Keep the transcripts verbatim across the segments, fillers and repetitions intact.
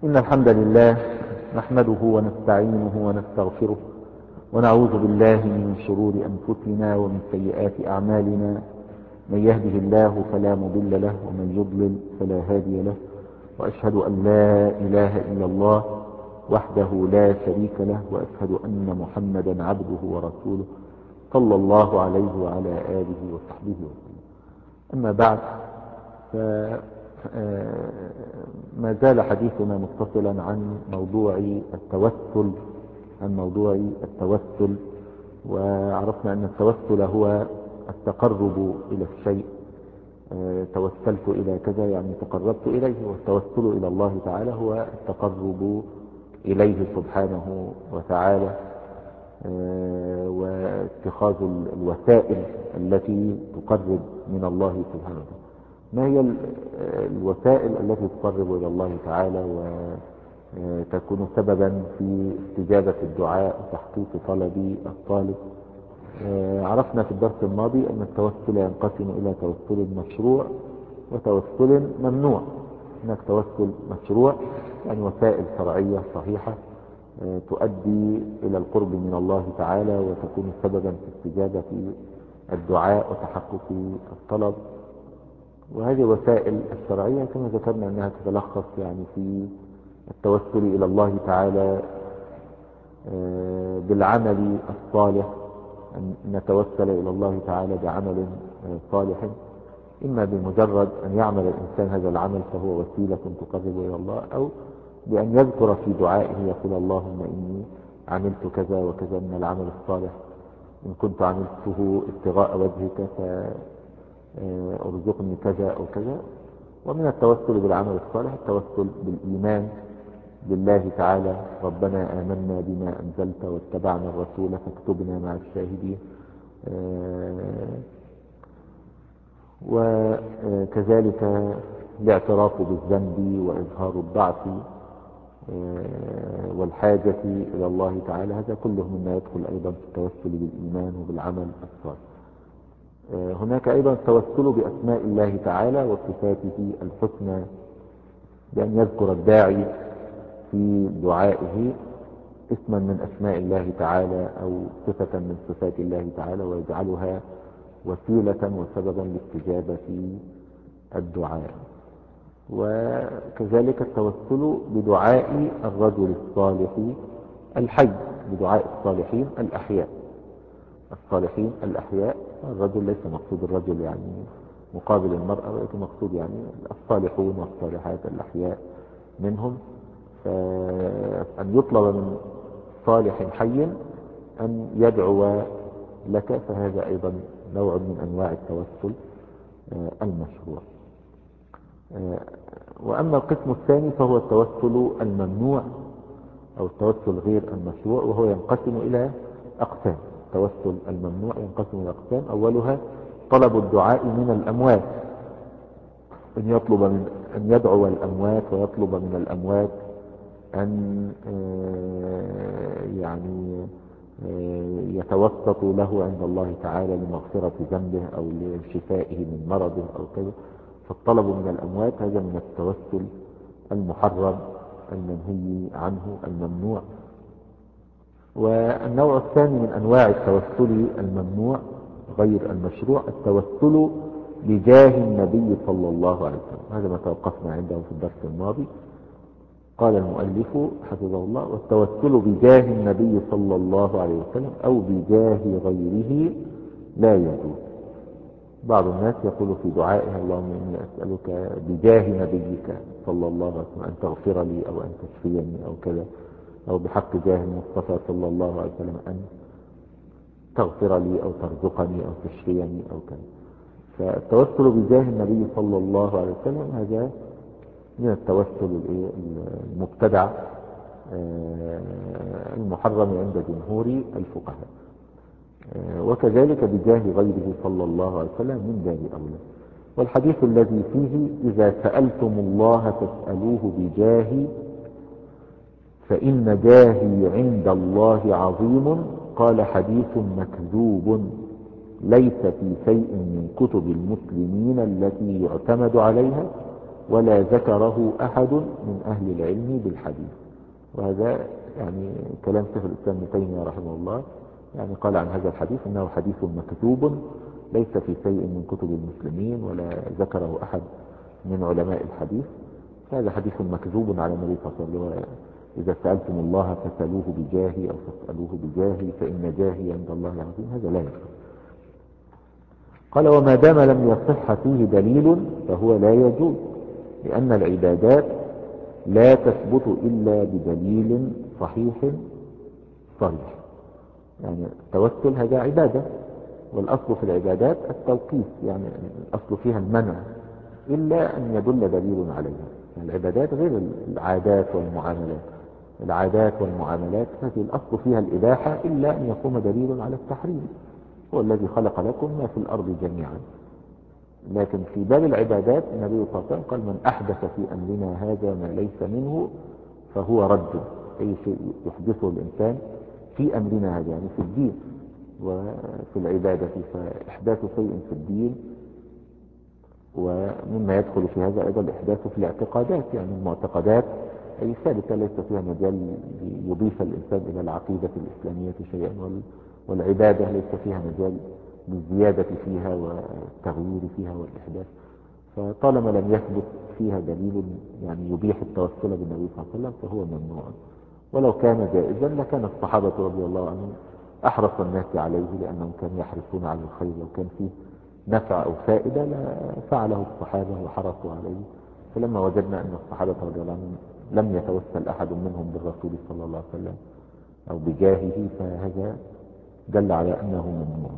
إن الحمد لله نحمده ونستعينه ونستغفره ونعوذ بالله من شرور أنفسنا ومن سيئات أعمالنا. من يهده الله فلا مضل له ومن يضلل فلا هادي له، وأشهد أن لا إله إلا الله وحده لا شريك له، وأشهد أن محمدا عبده ورسوله صلى الله عليه وعلى آله وصحبه وسلم. أما بعد، ما زال حديثنا متصلا عن موضوع التوسل عن موضوع التوسل وعرفنا أن التوسل هو التقرب إلى الشيء. توسلت إلى كذا يعني تقربت إليه، والتوسل إلى الله تعالى هو التقرب إليه سبحانه وتعالى، واتخاذ الوسائل التي تقرب من الله سبحانه وتعالى. ما هي الوسائل التي تقرب إلى الله تعالى وتكون سببا في استجابة الدعاء وتحقيق طلب الطالب؟ عرفنا في الدرس الماضي أن التوسل ينقسم إلى توسل مشروع وتوسل ممنوع. هناك توسل مشروع يعني وسائل شرعية صحيحة تؤدي إلى القرب من الله تعالى وتكون سببا في استجابة الدعاء وتحقق الطلب. وهذه الوسائل الشرعية كما ذكرنا أنها تتلخص يعني في التوسل إلى الله تعالى بالعمل الصالح، أن نتوسل إلى الله تعالى بعمل صالح، إما بمجرد أن يعمل الإنسان هذا العمل فهو وسيلة تقرب إلى الله، أو بأن يذكر في دعائه يقول اللهم إني عملت كذا وكذا من العمل الصالح، إن كنت عملته ابتغاء وجهك فارزقني كذا أو كذا. ومن التوسل بالعمل الصالح التوسل بالإيمان بالله تعالى، ربنا آمنا بما أنزلت واتبعنا الرسول فاكتبنا مع الشاهدين. وكذلك الاعتراف بالذنب وإظهار الضعف والحاجة إلى الله تعالى، هذا كله مما يدخل أيضا في التوسل بالإيمان وبالعمل الصالح. هناك أيضا التوسل بأسماء الله تعالى وصفاته الحسنى، بأن يذكر الداعي في دعائه اسما من أسماء الله تعالى أو صفة من صفات الله تعالى ويجعلها وسيلة وسببا لاستجابة الدعاء. وكذلك التوسل بدعاء الرجل الصالح الحي، بدعاء الصالحين الأحياء. الصالحين الأحياء، الرجل ليس مقصود الرجل يعني مقابل المرأة، ولكن مقصود يعني الصالحون والصالحات الأحياء منهم. فأن يطلب من صالح حي أن يدعو لك، فهذا أيضا نوع من أنواع التوسل المشروع. وأما القسم الثاني فهو التوسل الممنوع أو التوسل غير المشروع، وهو ينقسم إلى أقسام. التوسل الممنوع ينقسم إلى أقسام، أولها طلب الدعاء من الأموات، أن يطلب من أن يدعو الأموات ويطلب من الأموات أن يعني يتوسطوا له عند الله تعالى لمغفرة ذنبه أو لشفائه من مرضه أو كذا. فالطلب من الأموات هذا من التوسل المحرم المنهي عنه الممنوع. والنوع الثاني من أنواع التوسل الممنوع غير المشروع التوسل بجاه النبي صلى الله عليه وسلم، هذا ما توقفنا عنده في الدرس الماضي. قال المؤلف حفظه الله: والتوسل بجاه النبي صلى الله عليه وسلم أو بجاه غيره لا يجوز. بعض الناس يقول في دعائها اللهم إني أسألك بجاه نبيك صلى الله عليه وسلم أن تغفر لي أو أن تشفيني أو كذا، أو بحق جاه المصطفى صلى الله عليه وسلم أن تغفر لي أو ترزقني أو تشفيني أو كذا. فالتوسل بجاه النبي صلى الله عليه وسلم هذا من التوسل المبتدع المحرم عند جمهور الفقهاء. وكذلك بجاه غيره صلى الله عليه وسلم من باب أولى. والحديث الذي فيه إذا سألتم الله فاسألوه بجاهي فإن جاهي عند الله عظيم، قال حديث مكذوب ليس في شيء من كتب المسلمين التي يعتمد عليها ولا ذكره أحد من أهل العلم بالحديث. وهذا يعني كلام شيخ الإسلام ابن تيمية رحمه الله، يعني قال عن هذا الحديث أنه حديث مكتوب ليس في شيء من كتب المسلمين ولا ذكره أحد من علماء الحديث. هذا حديث مكذوب على النبي صلى الله عليه وسلم: إذا سألتم الله فسألوه بجاهي أو فاسألوه بجاهي فإن جاهي عند الله عظيم. هذا لا يصح. قال: وما دام لم يصح فيه دليل فهو لا يجوز، لأن العبادات لا تثبت إلا بدليل صحيح صريح. يعني التوسل هذا عبادة، والأصل في العبادات التوقيف، يعني الأصل فيها المنع إلا أن يدل دليل عليها. يعني العبادات غير العادات والمعاملات. العادات والمعاملات هذه الأصل فيها الإباحة إلا أن يقوم دليل على التحريم. هو الذي خلق لكم ما في الأرض جميعا. لكن في باب العبادات النبي صلى الله عليه وسلم قال: من أحدث في أمرنا هذا ما ليس منه فهو رد. أي شيء يحدثه الإنسان في أمرنا هذا، يعني في الدين وفي العبادة، فإحداث شيء في الدين. ومما يدخل في هذا أيضا الإحداث في الاعتقادات، يعني المعتقدات أي ثابتة ليس فيها مجال يضيف الإنسان إلى العقيدة الإسلامية شيئا، والعبادة ليس فيها مجال للزيادة فيها والتغيير فيها والإحداث. فطالما لم يثبت فيها دليل يعني يبيح التوسل بالنبي صلى الله عليه وسلم فهو ممنوع. ولو كان جائزا لكان الصحابة رضي الله عنهم أحرص الناس عليه، لأنهم كانوا يحرصون على الخير، لو كان فيه نفع أو فائدة لفعله الصحابة وحرصوا عليه. فلما وجدنا أن الصحابة رضي الله عنهم لم يتوسل أحد منهم بالرسول صلى الله عليه وسلم أو بجاهه، فهذا دل على أنه ممنوع.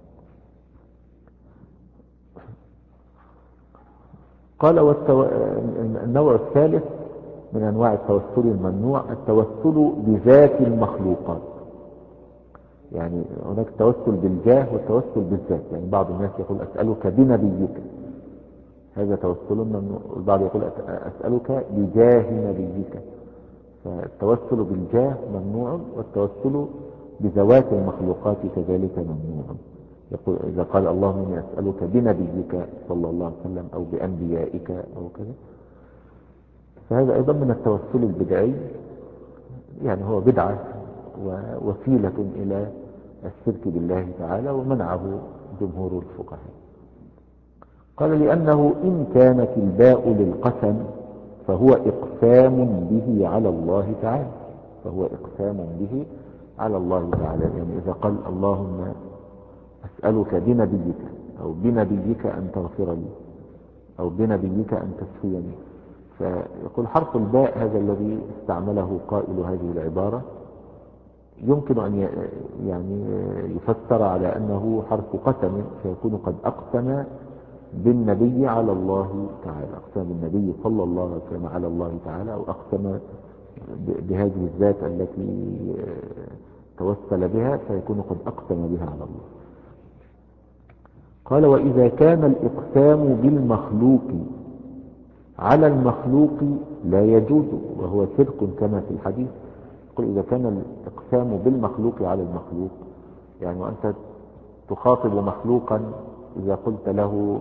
قال: والتو... النوع الثالث من أنواع التوسل الممنوع التوسل بذات المخلوقات. يعني هناك التوسل بالجاه والتوسل بالذات. يعني بعض الناس يقول: أسألك بنبيك، هذا توسل ممنوع. البعض يقول: أسألك بجاه نبيك. فالتوسل بالجاه ممنوع، والتوسل بذوات المخلوقات كذلك ممنوع. يقول إذا قال: اللهم إني أسألك بنبيك صلى الله عليه وسلم أو بأنبيائك أو كذا، فهذا أيضا من التوسل البدعي. يعني هو بدعة ووسيلة إلى الشرك بالله تعالى، ومنعه جمهور الفقهاء. قال: لأنه إن كانت الباء للقسم فهو إقسام به على الله تعالى، فهو إقسام به على الله تعالى. يعني إذا قال: اللهم أسألك بنبيك أو بنبيك أن تغفر لي أو بنبيك أن تشفيني، فيقول حرف الباء هذا الذي استعمله قائل هذه العبارة يمكن أن يعني يفسر على أنه حرف قسم، فيكون قد أقسم بالنبي على الله تعالى، أقسم بالنبي صلى الله عليه وسلم على الله تعالى، أو أقسم بهذه الذات التي توسل بها، فيكون قد أقسم بها على الله. قال: وإذا كان الإقسام بالمخلوق على المخلوق لا يجوز وهو شرك كما في الحديث. قل: إذا كان الإقسام بالمخلوق على المخلوق، يعني وأنت تخاطب مخلوقا، إذا قلت له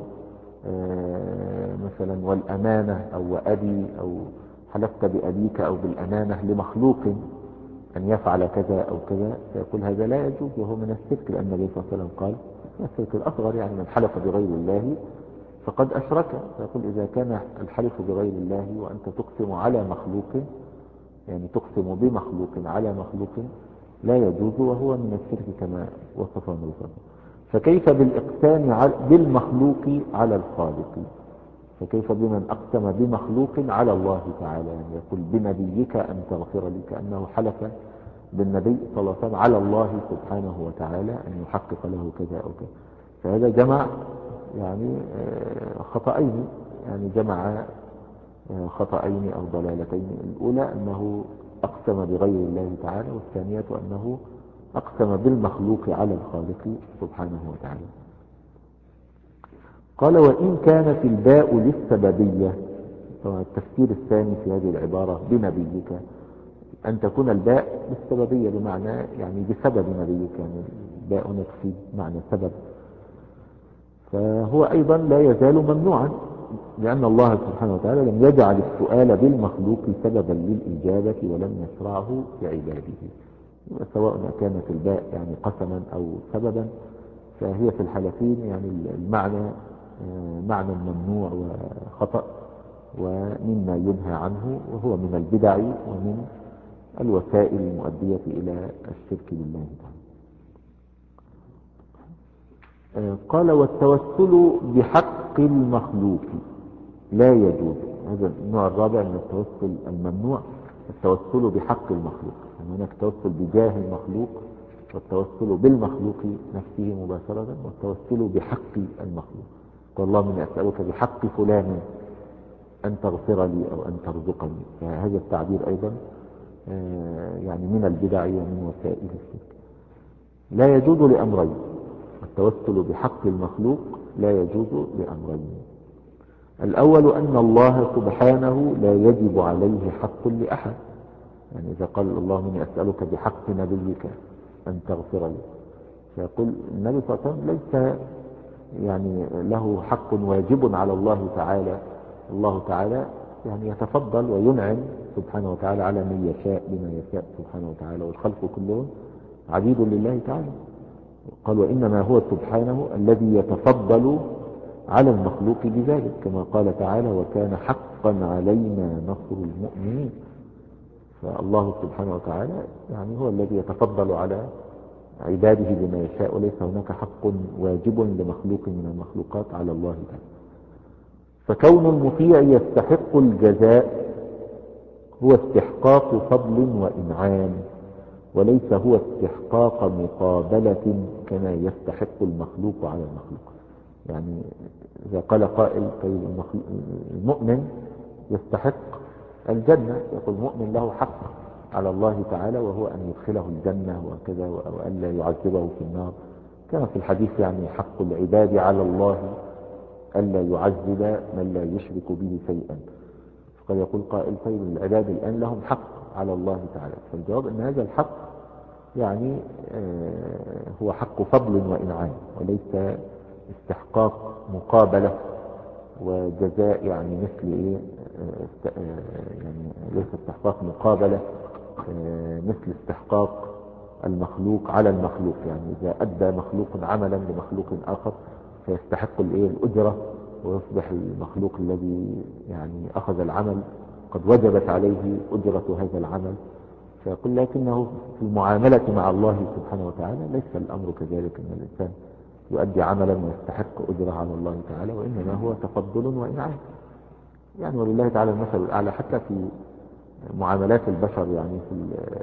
مثلا والأمانة أو وأبي، أو حلفت بأبيك أو بالأمانة لمخلوق أن يفعل كذا أو كذا، فيقول هذا لا يجوز وهو من الشرك، لأن النبي صلى الله عليه وسلم قال الشرك الأصغر يعني من حلف بغير الله فقد أشرك. فيقول إذا كان الحلف بغير الله وأنت تقسم على مخلوق، يعني تقسم بمخلوق على مخلوق، لا يجوز وهو من الشرك كما وصفه النبي صلى الله عليه وسلم. فكيف بالإقسام بالمخلوق على الخالق؟ فكيف بمن أقسم بمخلوق على الله تعالى؟ يعني يقول بنبيك أن تغفر لي، كأنه حلف بالنبي صلى الله عليه وسلم على الله سبحانه وتعالى أن يحقق له كذا أو كذا. فهذا جمع يعني خطأين، يعني جمع خطأين أو ضلالتين. الأولى أنه أقسم بغير الله تعالى، والثانية أنه أقسم بالمخلوق على الخالق سبحانه وتعالى. قال: وإن كانت الباء للسببية، التفسير الثاني في هذه العبارة بنبيك أن تكون الباء للسببية، بمعنى يعني بسبب نبيك، يعني الباء نفسي معنى سبب، فهو أيضا لا يزال ممنوعا. لأن الله سبحانه وتعالى لم يجعل السؤال بالمخلوق سببا للإجابة ولم يشرعه في عباده، سواء كانت الباء يعني قسما أو سببا، فهي في الحالتين يعني المعنى معنى ممنوع وخطأ ومما ينهى عنه، وهو من البدع ومن الوسائل المؤدية إلى الشرك بالله تعالى. قال والتوسل بحق المخلوق لا يجوز. هذا النوع الرابع من التوسل الممنوع، التوسل بحق المخلوق. يعني هناك التوسل بجاه المخلوق، والتوسل بالمخلوق نفسه مباشرة، والتوسل بحق المخلوق. قال الله من أسألك بحق فلان أن تغفر لي أو أن ترزقني، فهذا التعبير أيضا يعني من البدع ومن وسائل الشرك. لا يجوز لأمرين، التوسل بحق المخلوق لا يجوز لأمرين. الأول أن الله سبحانه لا يجب عليه حق لأحد، يعني إذا قال الله من أسألك بحق نبيك أن تغفر لي، فيقول النبي صلى الله عليه وسلم ليس يعني له حق واجب على الله تعالى. الله تعالى يعني يتفضل وينعم سبحانه وتعالى على من يشاء بما يشاء سبحانه وتعالى، والخلق كلهم عبيد لله تعالى. قال وإنما هو سبحانه الذي يتفضل على المخلوق بذلك، كما قال تعالى وكان حقا علينا نصر المؤمنين. فالله سبحانه وتعالى يعني هو الذي يتفضل على عباده بما يشاء، وليس هناك حق واجب لمخلوق من المخلوقات على الله تعالى. فكون المطيع يستحق الجزاء هو استحقاق فضل وإنعام، وليس هو استحقاق مقابلة كما يستحق المخلوق على المخلوق. يعني إذا قال قائل طيب المؤمن يستحق الجنة، يقول المؤمن له حق على الله تعالى وهو أن يدخله الجنة وكذا، وأن لا يعذبه في النار، كما في الحديث يعني حق العباد على الله ألا يعذب من لا يشرك به شيئا. فقد يقول قائل طيب العباد الآن لهم حق على الله تعالى، فالجواب أن هذا الحق يعني هو حق فضل وإنعام، وليس استحقاق مقابلة وجزاء، يعني مثل إيه يعني ليس استحقاق مقابلة مثل استحقاق المخلوق على المخلوق. يعني إذا أدى مخلوق عملا لمخلوق آخر فيستحق الإيه الأجرة، ويصبح المخلوق الذي يعني أخذ العمل قد وجبت عليه أجرة هذا العمل. فيقول لكنه في المعاملة مع الله سبحانه وتعالى ليس الأمر كذلك، أن الإنسان يؤدي عملا ويستحق أجرة على الله تعالى، وإنما هو تفضل وإنعام. يعني ولله تعالى المثل الأعلى حتى في معاملات البشر، يعني في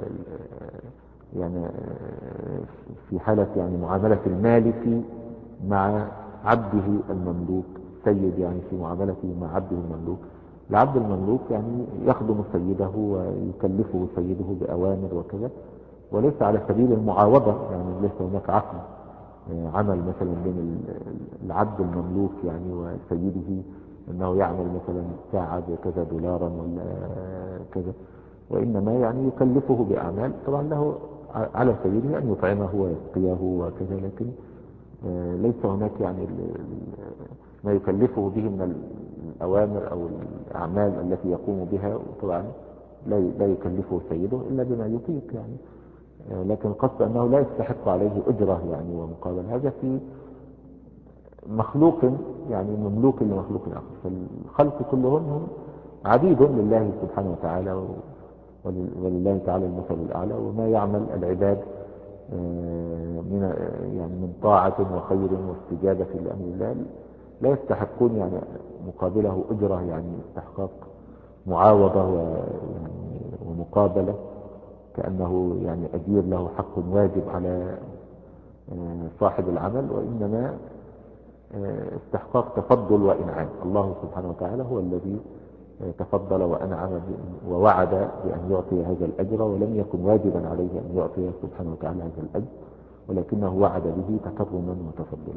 يعني في حالة يعني معاملة المالك مع عبده المملوك، السيد يعني في معاملته مع عبده المملوك، العبد المملوك يعني يخدم سيده ويكلفه سيده بأوامر وكذا، وليس على سبيل المعاوضة، يعني ليس هناك عقد عمل مثلا بين العبد المملوك يعني وسيده انه يعمل مثلا ساعة بكذا دولارا ولا كذا، وانما يعني يكلفه باعمال طبعا له على سبيله ان يطعمه ويسقيه وكذا، لكن ليس هناك يعني ما يكلفه به من الاوامر او الاعمال التي يقوم بها، وطبعا لا يكلفه سيده الا بما يطيق يعني، لكن قصد انه لا يستحق عليه اجره يعني ومقابل. هذا في مخلوق يعني مملوك لمخلوق اخر، فالخلق كلهم هم عبيد لله سبحانه وتعالى، ولله تعالى المثل الاعلى. وما يعمل العباد من يعني من طاعة وخير واستجابة لأمر الله لا يستحقون يعني مقابله أجرة، يعني استحقاق معاوضة ويعني ومقابلة كأنه يعني أجير له حق واجب على صاحب العمل، وإنما استحقاق تفضل وإنعام. الله سبحانه وتعالى هو الذي تفضل وأنعم ووعد بأن يعطي هذا الأجر، ولم يكن واجبا عليه أن يعطي سبحانه وتعالى هذا الأجر، ولكنه وعد به تكرما وتفضلا.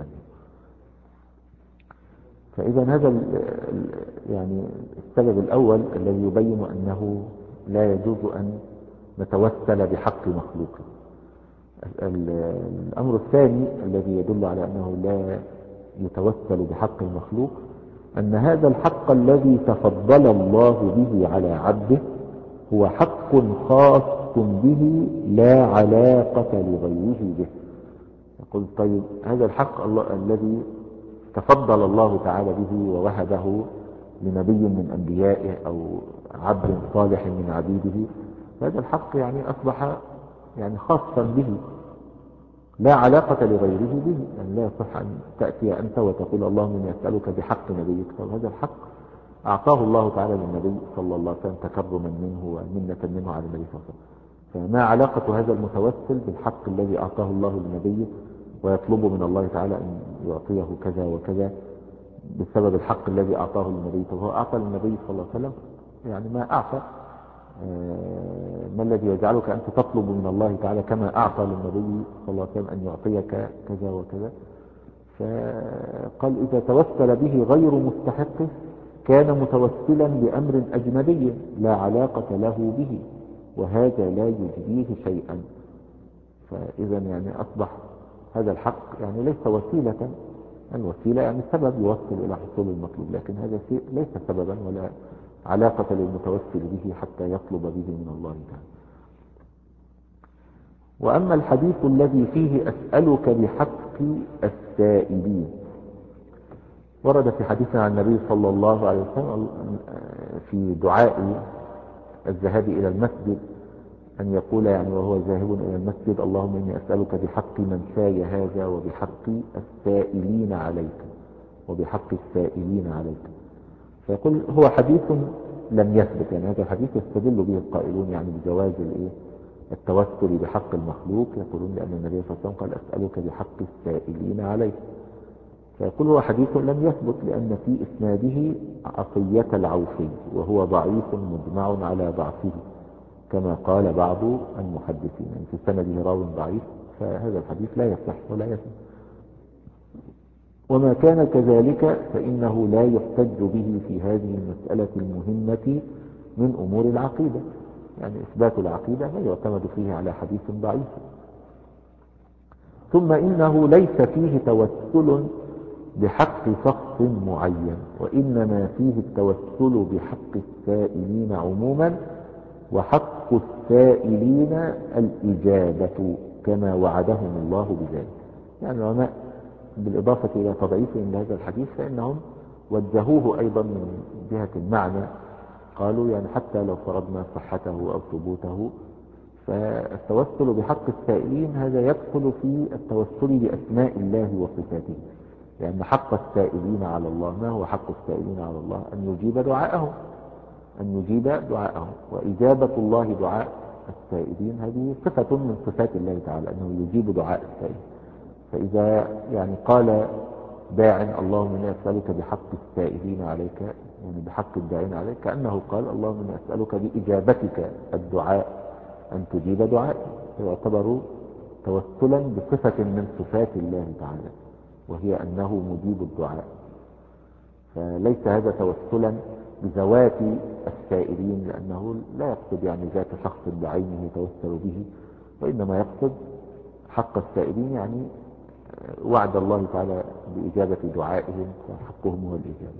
فإذا هذا يعني السبب الأول الذي يبين أنه لا يجوز أن نتوسل بحق مخلوق. الأمر الثاني الذي يدل على أنه لا يتوسل بحق المخلوق أن هذا الحق الذي تفضل الله به على عبده هو حق خاص به لا علاقة لغيره به. يقول طيب هذا الحق الله الذي تفضل الله تعالى به ووهبه لنبي من أنبيائه أو عبد صالح من عبيده، هذا الحق يعني أصبح يعني خاصا به لا علاقة لغيره به. يعني لا يصح أن تأتي أنت وتقول اللهم إني أسألك بحق نبيك، فهذا الحق أعطاه الله تعالى للنبي صلى الله عليه وسلم تكرما منه ومنة منه على النبي صلى الله عليه وسلم. فما علاقة هذا المتوسل بالحق الذي أعطاه الله لنبيه ويطلب من الله تعالى أن يعطيه كذا وكذا بسبب الحق الذي أعطاه للنبي؟ طب هو أعطى للنبي صلى الله عليه وسلم يعني ما أعطى، ما الذي يجعلك أنت تطلب من الله تعالى كما أعطى للنبي صلى الله عليه وسلم أن يعطيك كذا وكذا؟ فقال إذا توسل به غير مستحقه كان متوسلا بأمر أجنبي لا علاقة له به، وهذا لا يجديه شيئا. فإذا يعني أصبح هذا الحق يعني ليس وسيلة، الوسيلة يعني سبب يوصل إلى حصول المطلوب، لكن هذا شيء ليس سببا ولا علاقة للمتوسل به حتى يطلب به من الله تعالى. وأما الحديث الذي فيه أسألك بحق السائلين، ورد في حديث عن النبي صلى الله عليه وسلم في دعاء الذهاب إلى المسجد أن يقول يعني وهو ذاهب إلى المسجد اللهم إني أسألك بحق من شاي هذا وبحق السائلين عليك وبحق السائلين عليك. فيقول هو حديث لم يثبت، يعني هذا الحديث يستدل به القائلون يعني بجواز الايه التوسل بحق المخلوق، يقولون لأن النبي صلى الله عليه وسلم قال أسألك بحق السائلين عليك. فيقول هو حديث لم يثبت لأن في إسناده عطية العوفي وهو ضعيف مجمع على ضعفه كما قال بعض المحدثين، يعني في سنده راو ضعيف، فهذا الحديث لا يصح ولا يثبت. وما كان كذلك فإنه لا يحتج به في هذه المسألة المهمة من أمور العقيدة، يعني إثبات العقيدة لا يعتمد فيه على حديث ضعيف. ثم إنه ليس فيه توسل بحق شخص معين، وإنما فيه التوسل بحق السائلين عموما، وحق السائلين الإجابة كما وعدهم الله بذلك. يعني العلماء بالإضافة إلى تضعيفهم لهذا الحديث فإنهم وجهوه أيضا من جهة المعنى، قالوا يعني حتى لو فرضنا صحته أو ثبوته فالتوسل بحق السائلين هذا يدخل في التوسل بأسماء الله وصفاته، لأن حق السائلين على الله، ما هو حق السائلين على الله؟ أن يجيب دعاءهم أن يجيب دعاءهم وإجابة الله دعاء السائلين هذه صفة من صفات الله تعالى أنه يجيب دعاء السائلين. فإذا يعني قال داع اللهم إني أسألك بحق السائلين عليك، يعني بحق الداعين عليك، كأنه قال اللهم إني أسألك بإجابتك الدعاء أن تجيب دعائي، يعتبر توسلا بصفة من صفات الله تعالى وهي أنه مجيب الدعاء. فليس هذا توسلا بذوات السائلين لأنه لا يقصد يعني ذات شخص بعينه يتوسل به، وإنما يقصد حق السائلين يعني وعد الله تعالى بإجابة دعائهم، فحقهم هو الإجابة.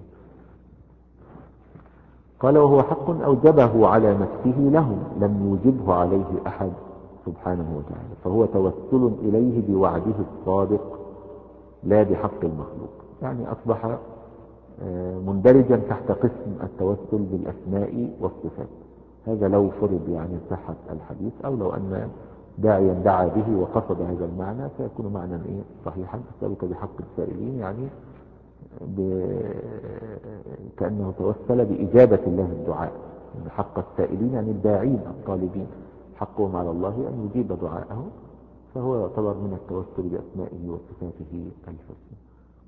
قال وهو حق أوجبه على نفسه لهم لم يوجبه عليه أحد سبحانه وتعالى، فهو توسل إليه بوعده الصادق لا بحق المخلوق. يعني أصبح مندرجا تحت قسم التوسل بالأسماء والصفات. هذا لو فرض يعني صحة الحديث، أو لو أن داعيا دعا به وقصد هذا المعنى فيكون معنى إيه صحيحا. أسألك بحق السائلين يعني ب... كأنه توسل بإجابة الله الدعاء، يعني حق السائلين يعني الداعين الطالبين حقهم على الله أن يجيب دعاءه، فهو يعتبر من التوسل بأسمائه وصفاته الحسنى.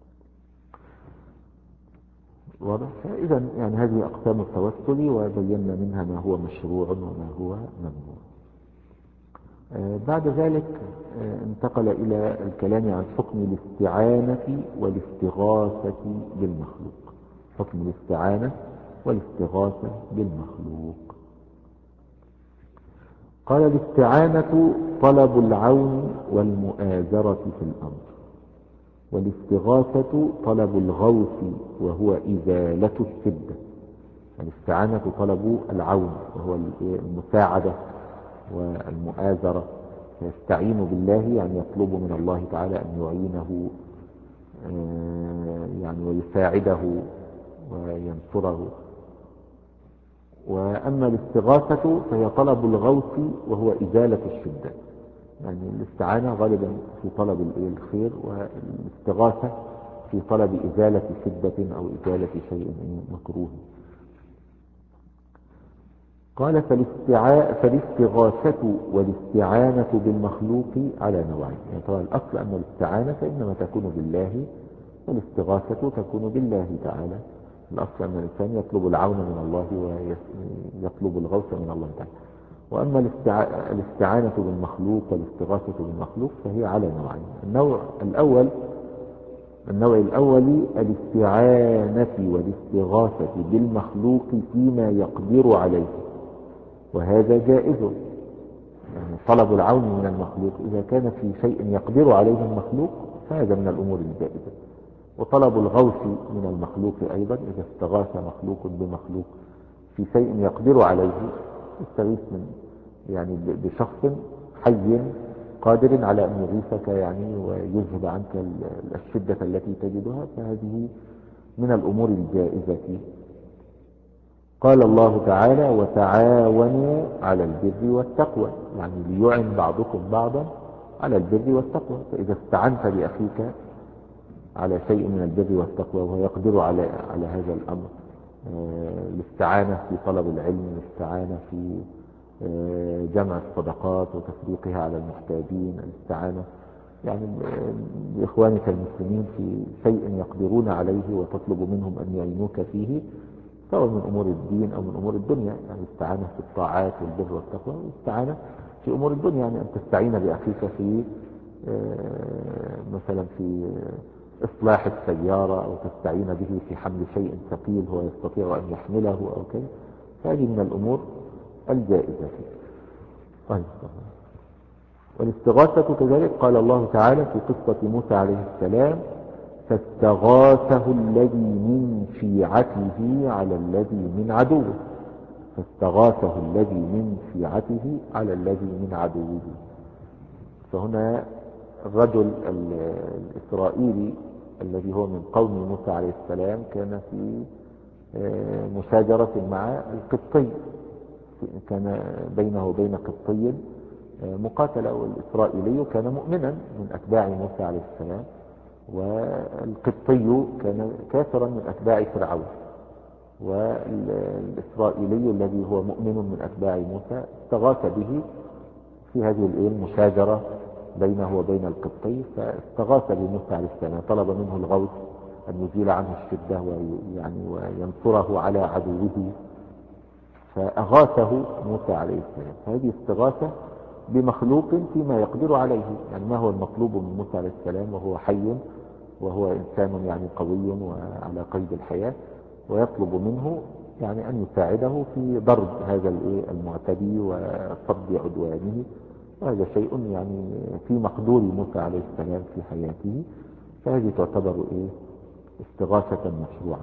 واضح؟ فإذا يعني هذه أقسام التوسل وبينا منها ما هو مشروع وما هو ممنوع. آه بعد ذلك آه انتقل إلى الكلام عن حكم الاستعانة والاستغاثة بالمخلوق. حكم الاستعانة والاستغاثة بالمخلوق. قال الاستعانة طلب العون والمؤازرة في الأمر. والاستغاثة طلب الغوث وهو إزالة الشدة. الاستعانة طلب العون وهو المساعدة والمؤازرة، يستعين بالله يعني يطلب من الله تعالى أن يعينه يعني ويساعده وينصره. وأما الاستغاثة فهي طلب الغوث وهو إزالة الشدة. يعني الاستعانة غالبا في طلب الخير، والاستغاثة في طلب إزالة شدة أو إزالة شيء مكروه. قال فالاستغاثة والاستعانة بالمخلوق على نوعين. يعني طبعا الأصل أن الاستعانة إنما تكون بالله، والاستغاثة تكون بالله تعالى. الأصل أن الإنسان يطلب العون من الله ويطلب الغوث من الله تعالى. وأما الاستعانة بالمخلوق والاستغاثة بالمخلوق فهي على نوعين. النوع الأول النوع الأول الاستعانة والاستغاثة بالمخلوق فيما يقدر عليه، وهذا جائز. يعني طلب العون من المخلوق إذا كان في شيء يقدر عليه المخلوق فهذا من الأمور الجائزة. وطلب الغوث من المخلوق أيضا إذا استغاث مخلوق بمخلوق في شيء يقدر عليه، يستغيث من يعني بشخص حي قادر على أن يغيثك يعني ويذهب عنك الشدة التي تجدها، فهذه من الأمور الجائزة. قال الله تعالى وتعاونوا على البر والتقوى، يعني ليعن بعضكم بعضا على البر والتقوى. فإذا استعنت بأخيك على شيء من البر والتقوى وهو يقدر على على هذا الأمر، الاستعانة في طلب العلم، الاستعانة في جمع الصدقات وتفريقها على المحتاجين، الاستعانة يعني بإخوانك المسلمين في شيء يقدرون عليه وتطلب منهم أن يعينوك فيه، سواء من أمور الدين أو من أمور الدنيا. يعني الاستعانة في الطاعات والبر والتقوى، والاستعانة في أمور الدنيا يعني أن تستعين بأخيك في مثلا في إصلاح السيارة، أو تستعين به في حمل شيء ثقيل هو يستطيع أن يحمله أو كذا. هذه من الأمور الجائزة. طيب. والاستغاثة كذلك قال الله تعالى في قصة موسى عليه السلام فاستغاثه الذي من شيعته على الذي من عدوه. فاستغاثه الذي من شيعته على الذي من عدوه. فهنا الرجل الإسرائيلي الذي هو من قوم موسى عليه السلام كان في مشاجرة مع القبطي، كان بينه وبين قبطي مقاتلة، والإسرائيلي كان مؤمنا من أتباع موسى عليه السلام، والقبطي كان كافرا من أتباع فرعون. والإسرائيلي الذي هو مؤمن من أتباع موسى استغاث به في هذه المشاجرة بينه وبين القبطي، فاستغاث بموسى عليه السلام، طلب منه الغوث أن يزيل عنه الشدة ويعني وينصره على عدوه، فأغاثه موسى عليه السلام. فهذه استغاثة بمخلوق فيما يقدر عليه. يعني ما هو المطلوب من موسى عليه السلام وهو حي وهو إنسان يعني قوي وعلى قيد الحياة، ويطلب منه يعني أن يساعده في ضرب هذا المعتدي وصد عدوانه. وهذا شيء يعني في مقدور موسى عليه السلام في حياته، فهذه تعتبر إيه استغاثة مشروعة.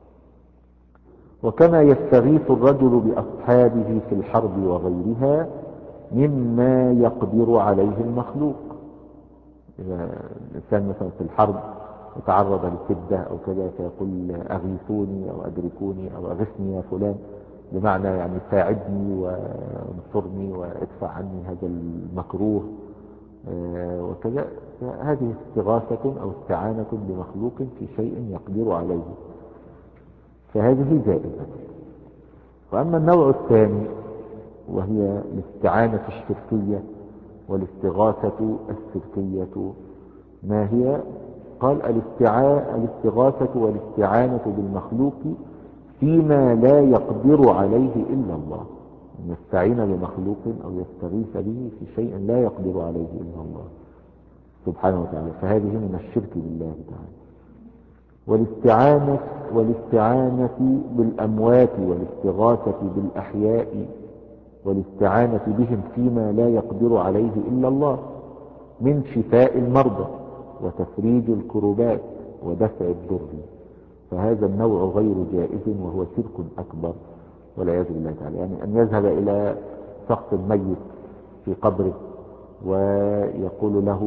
وكما يستغيث الرجل بأصحابه في الحرب وغيرها مما يقدر عليه المخلوق. إذا الإنسان مثلا في الحرب يتعرض لشدة أو كذا فيقول أغيثوني أو أدركوني أو أغثني يا فلان، بمعنى يعني ساعدني وانصرني وادفع عني هذا المكروه وكذا. هذه استغاثة أو استعانة بمخلوق في شيء يقدر عليه، فهذه جائزة. وأما النوع الثاني وهي الاستعانة الشركية والاستغاثة الشركية، ما هي؟ قال الاستغاثة والاستعانة بالمخلوق فيما لا يقدر عليه إلا الله. يستعين بمخلوق أو يستغيث به في شيء لا يقدر عليه إلا الله سبحانه وتعالى، فهذه من الشرك بالله تعالى. والاستعانة والاستعانة بالأموات والاستغاثة بالأحياء والاستعانة بهم فيما لا يقدر عليه إلا الله من شفاء المرضى. وتفريج الكربات ودفع الضر، فهذا النوع غير جائز وهو شرك أكبر والعياذ بالله تعالى. يعني أن يذهب إلى شخص ميت في قبره ويقول له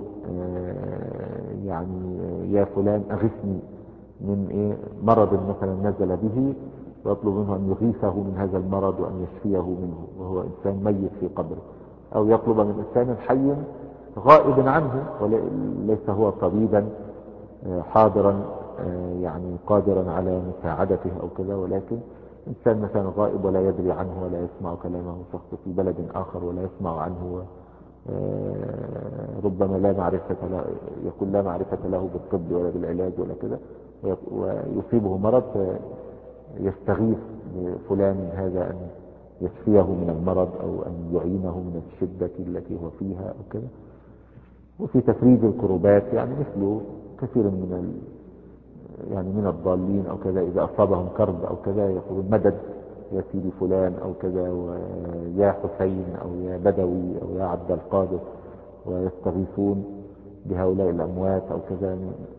يعني يا فلان أغثني من إيه مرض مثلا نزل به، ويطلب منه أن يغيثه من هذا المرض وأن يشفيه منه وهو إنسان ميت في قبره، أو يطلب من إنسان حي غائب عنه وليس هو طبيبا حاضرا يعني قادرا على مساعدته أو كذا، ولكن إنسان مثلا غائب ولا يدري عنه ولا يسمع كلامه، شخص في بلد آخر ولا يسمع عنه، ربما لا معرفة له، يكون لا معرفة له بالطب ولا بالعلاج ولا كذا، ويصيبه مرض يستغيث بفلان هذا أن يشفيه من المرض أو أن يعينه من الشدة التي هو فيها أو كذا. وفي تفريج الكربات يعني مثل كثير من ال... يعني من الضالين أو كذا، إذا أصابهم كرب أو كذا يقولون مدد يا سيدي فلان أو كذا، ويا حسين أو يا بدوي أو يا عبد القادر، ويستغيثون بهؤلاء الأموات أو كذا،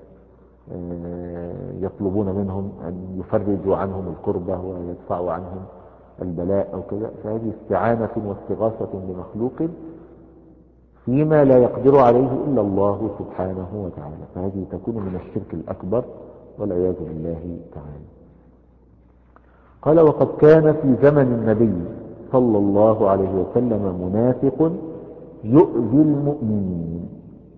يطلبون منهم أن يفرجوا عنهم الكربة ويدفعوا عنهم البلاء أو كذا. فهذه استعانة واستغاثة بمخلوق فيما لا يقدر عليه إلا الله سبحانه وتعالى، فهذه تكون من الشرك الأكبر والعياذ بالله تعالى. قال وقد كان في زمن النبي صلى الله عليه وسلم منافق يؤذي المؤمنين،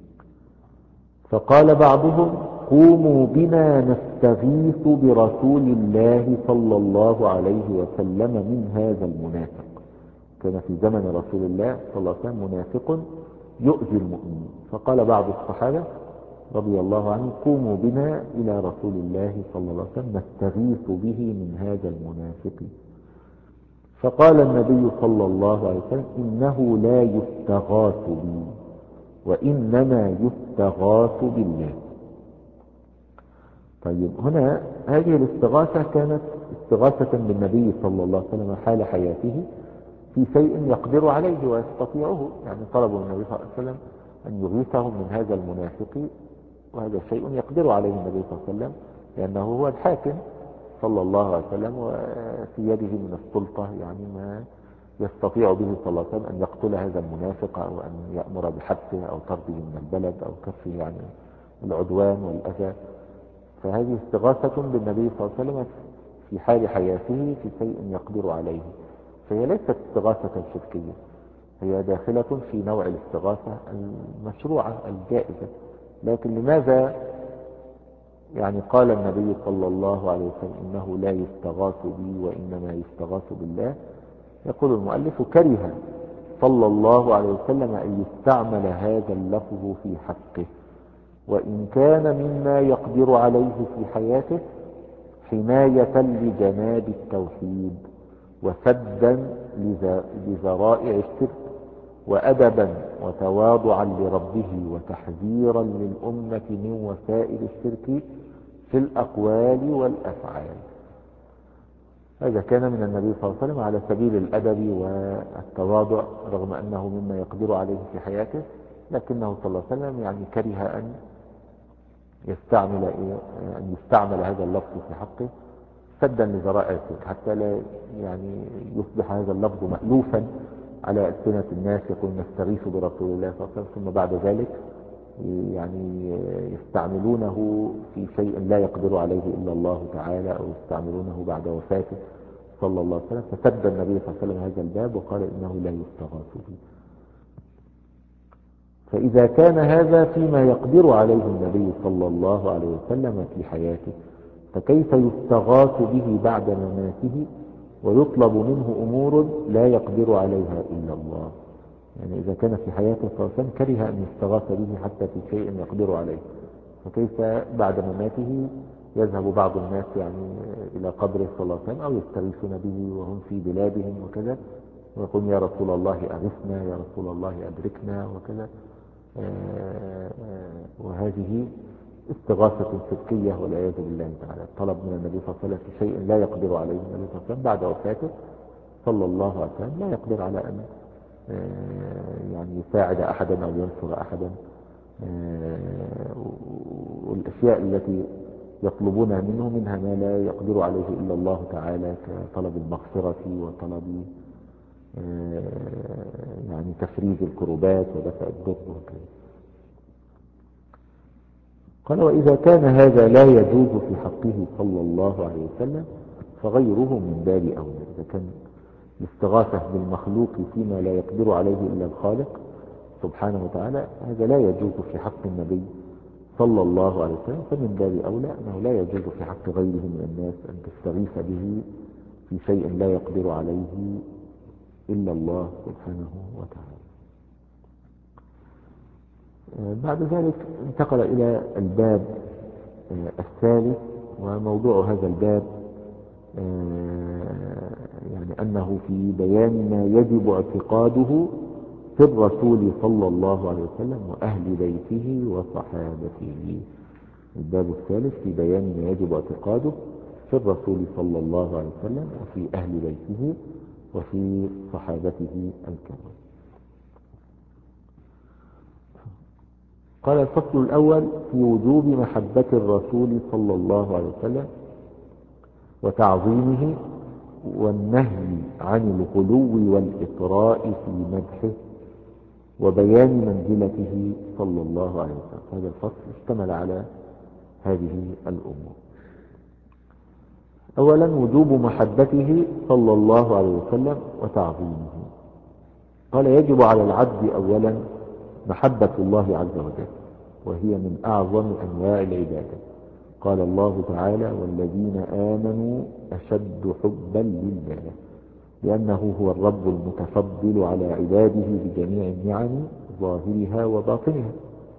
فقال بعضهم قوموا بنا نستغيث برسول الله صلى الله عليه وسلم من هذا المنافق. كان في زمن رسول الله صلى الله عليه وسلم منافق يؤذي المؤمنين، فقال بعض الصحابة رضي الله عنه قوموا بنا إلى رسول الله صلى الله عليه وسلم نستغيث به من هذا المنافق. فقال النبي صلى الله عليه وسلم إنه لا يستغاث بي وإنما يستغاث بالله. طيب هنا هذه الاستغاثة كانت استغاثة بالنبي صلى الله عليه وسلم حال حياته في شيء يقدر عليه ويستطيعه، يعني طلبوا من النبي صلى الله عليه وسلم أن يغيثهم من هذا المنافق، وهذا شيء يقدر عليه النبي صلى الله عليه وسلم لأنه هو الحاكم صلى الله عليه وسلم، وفي يده من السلطة يعني ما يستطيع به صلى الله عليه وسلم أن يقتل هذا المنافق أو أن يأمر بحبسه أو طرده من البلد أو كفه يعني العدوان والأذى. فهذه استغاثة بالنبي صلى الله عليه وسلم في حال حياته في شيء يقدر عليه، فهي ليست استغاثة شركية، هي داخلة في نوع الاستغاثة المشروعة الجائزة. لكن لماذا يعني قال النبي صلى الله عليه وسلم إنه لا يستغاث بي وإنما يستغاث بالله؟ يقول المؤلف كره صلى الله عليه وسلم أن يستعمل هذا اللفظ في حقه، وإن كان مما يقدر عليه في حياته حماية لجناب التوحيد وسدا لذرائع الشرك وأدبا وتواضعا لربه وتحذيرا للأمة من وسائل الشرك في الأقوال والأفعال. هذا كان من النبي صلى الله عليه وسلم على سبيل الأدب والتواضع رغم أنه مما يقدر عليه في حياته، لكنه صلى الله عليه وسلم يعني كره أن يستعمل إيه أن يستعمل هذا اللفظ في حقه سدا لذرائع الشرك، حتى لا يعني يصبح هذا اللفظ مألوفا على ألسنة الناس، يقول نستغيث برسول الله صلى الله عليه وسلم ثم بعد ذلك يعني يستعملونه في شيء لا يقدر عليه إلا الله تعالى، أو يستعملونه بعد وفاته صلى الله عليه وسلم. فسد النبي صلى الله عليه وسلم هذا الباب وقال إنه لا يستغاث به. فإذا كان هذا فيما يقدر عليه النبي صلى الله عليه وسلم في حياته، فكيف يستغاث به بعد مماته ويطلب منه أمور لا يقدر عليها إلا الله؟ يعني إذا كان في حياته صلى الله عليه وسلم كره أن يستغاث به حتى في شيء يقدر عليه، فكيف بعد مماته يذهب بعض الناس يعني إلى قبره صلى الله عليه وسلم أو يستغيثون به وهم في بلادهم وكذا، ويقول يا رسول الله أغثنا يا رسول الله أدركنا وكذا. وهذه استغاثة شركية والعياذ بالله تعالى. طلب من النبي صلى الله عليه وسلم في شيء لا يقدر عليه النبي صلى الله عليه وسلم بعد وفاته صلى الله عليه وسلم، لا يقدر على أن يعني يساعد أحدا أو ينصر أحدا والأشياء التي يطلبونها منه منها ما لا يقدر عليه إلا الله تعالى، كطلب المغفرة وطلب يعني تفريج الكربات ودفع الضر وكذا. قال: وإذا كان هذا لا يجوز في حقه صلى الله عليه وسلم فغيره من باب أولى. إذا كان الاستغاثة بالمخلوق فيما لا يقدر عليه إلا الخالق سبحانه وتعالى هذا لا يجوز في حق النبي صلى الله عليه وسلم، فمن باب أولى أنه لا يجوز في حق غيره من الناس أن تستغيث به في شيء لا يقدر عليه إلا الله سبحانه وتعالى. بعد ذلك انتقل إلى الباب الثالث، وموضوع هذا الباب يعني أنه في بيان ما يجب اعتقاده في الرسول صلى الله عليه وسلم وأهل بيته وصحابته. الباب الثالث في بيان ما يجب اعتقاده في الرسول صلى الله عليه وسلم وفي أهل بيته وفي صحابته الكرام. قال: الفصل الأول في وجوب محبة الرسول صلى الله عليه وسلم وتعظيمه، والنهي عن الغلو والإطراء في مدحه، وبيان منزلته صلى الله عليه وسلم. هذا الفصل اشتمل على هذه الأمور. أولا وجوب محبته صلى الله عليه وسلم وتعظيمه. قال: يجب على العبد أولا محبة الله عز وجل، وهي من أعظم أنواع العبادة. قال الله تعالى: والذين آمنوا أشد حبا لله، لأنه هو الرب المتفضل على عباده بجميع النعم ظاهرها وباطنها.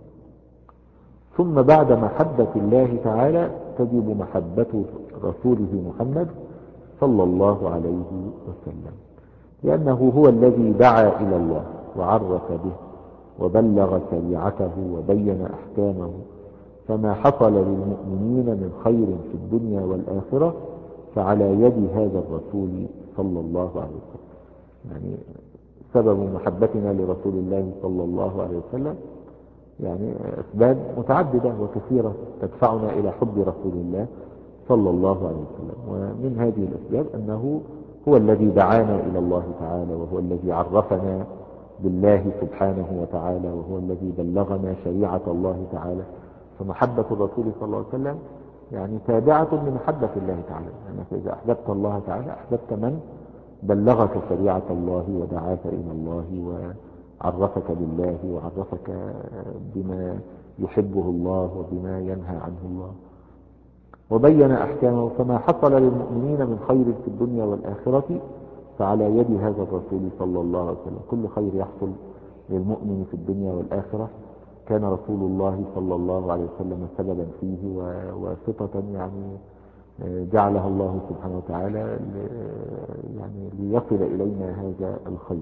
ثم بعد محبة الله تعالى تجب محبة رسوله محمد صلى الله عليه وسلم، لأنه هو الذي دعا إلى الله وعرف به وبلغ شريعته وبين أحكامه، فما حصل للمؤمنين من خير في الدنيا والآخرة فعلى يد هذا الرسول صلى الله عليه وسلم. يعني سبب محبتنا لرسول الله صلى الله عليه وسلم يعني أسباب متعددة وكثيرة تدفعنا إلى حب رسول الله صلى الله عليه وسلم، ومن هذه الأسباب أنه هو الذي دعانا إلى الله تعالى، وهو الذي عرفنا بالله سبحانه وتعالى، وهو الذي بلغنا شريعة الله تعالى. فمحبة الرسول صلى الله عليه وسلم يعني تابعة لمحبة الله تعالى. يعني فإذا أحببت الله تعالى أحببت من بلغك شريعة الله ودعاك إلى الله وعرفك بالله وعرفك بما يحبه الله وبما ينهى عنه الله وبين أحكامه. فما حصل للمؤمنين من خير في الدنيا والآخرة فعلى يد هذا الرسول صلى الله عليه وسلم. كل خير يحصل للمؤمن في الدنيا والآخرة كان رسول الله صلى الله عليه وسلم سببا فيه وواسطة يعني جعلها الله سبحانه وتعالى يعني ليصل إلينا هذا الخير.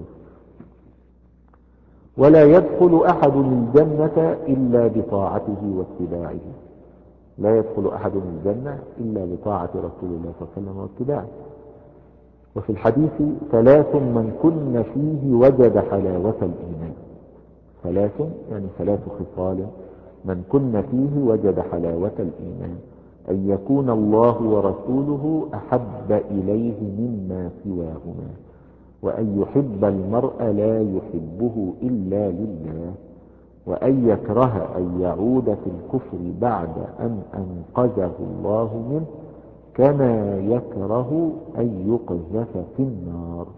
ولا يدخل أحد الجنة إلا بطاعته واتباعه. لا يدخل أحد الجنة إلا بطاعة رسول الله صلى الله عليه وسلم واتباعه. وفي الحديث: ثلاث من كن فيه وجد حلاوة الإيمان. ثلاث يعني ثلاث خصال من كن فيه وجد حلاوة الإيمان: أن يكون الله ورسوله أحب إليه مما سواهما، وأن يحب المرء لا يحبه إلا لله، وأن يكره أن يعود في الكفر بعد أن أنقذه الله منه، كما يكره أن يقذف في النار.